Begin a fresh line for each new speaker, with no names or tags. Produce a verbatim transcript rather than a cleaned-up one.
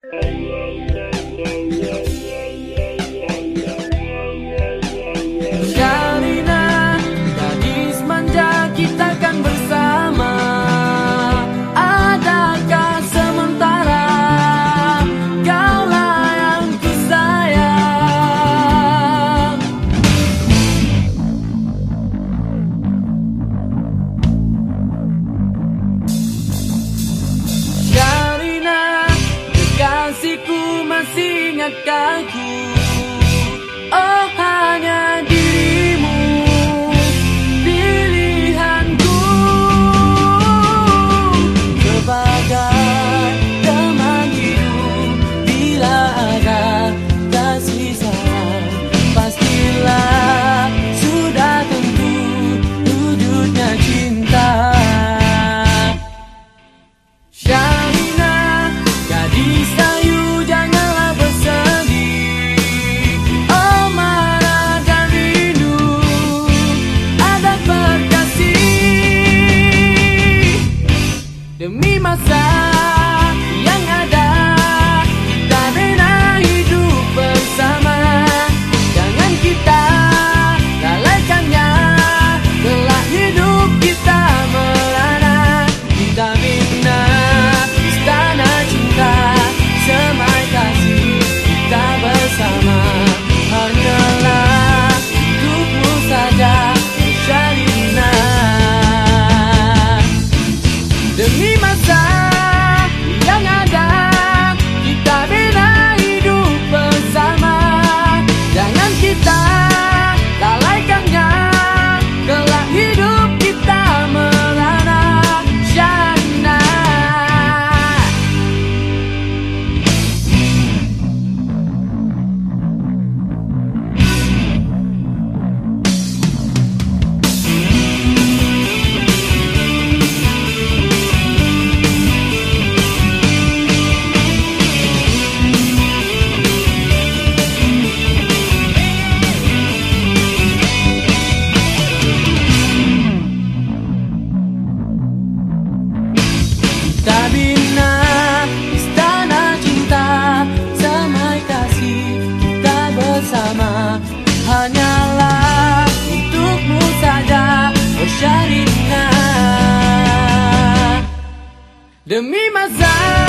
Sharina, gadis manja, kita kan bersama. Adakah sementara kaulah yang ku sayang? Sharina, kekasihku, masih ingatkah ku? Oh, hanya dirimu pilihanku sebagai teman hidup. Bila ada kasih sayang, pastilah sudah tentu wujudnya cinta. Sharina, gadis ayu, janganlah bersedih. Oh, marah dan rindu, ada berkasih. Demi masa yang ada, kita bina hidup bersama. Jangan kita lalaikannya, kelak hidup kita merana. Kita bina istana cinta, semai kasih kita bersama. Hanyalah untukmu saja, Sharina. Demi masa yang ada, kita bina hidup bersama. Jangan kita lalaikannya, kelak hidup kita merana. Sharina. Kita bina istana cinta, semai kasih kita bersama. Hanyalah untukmu saja, oh Sharina. Demi masa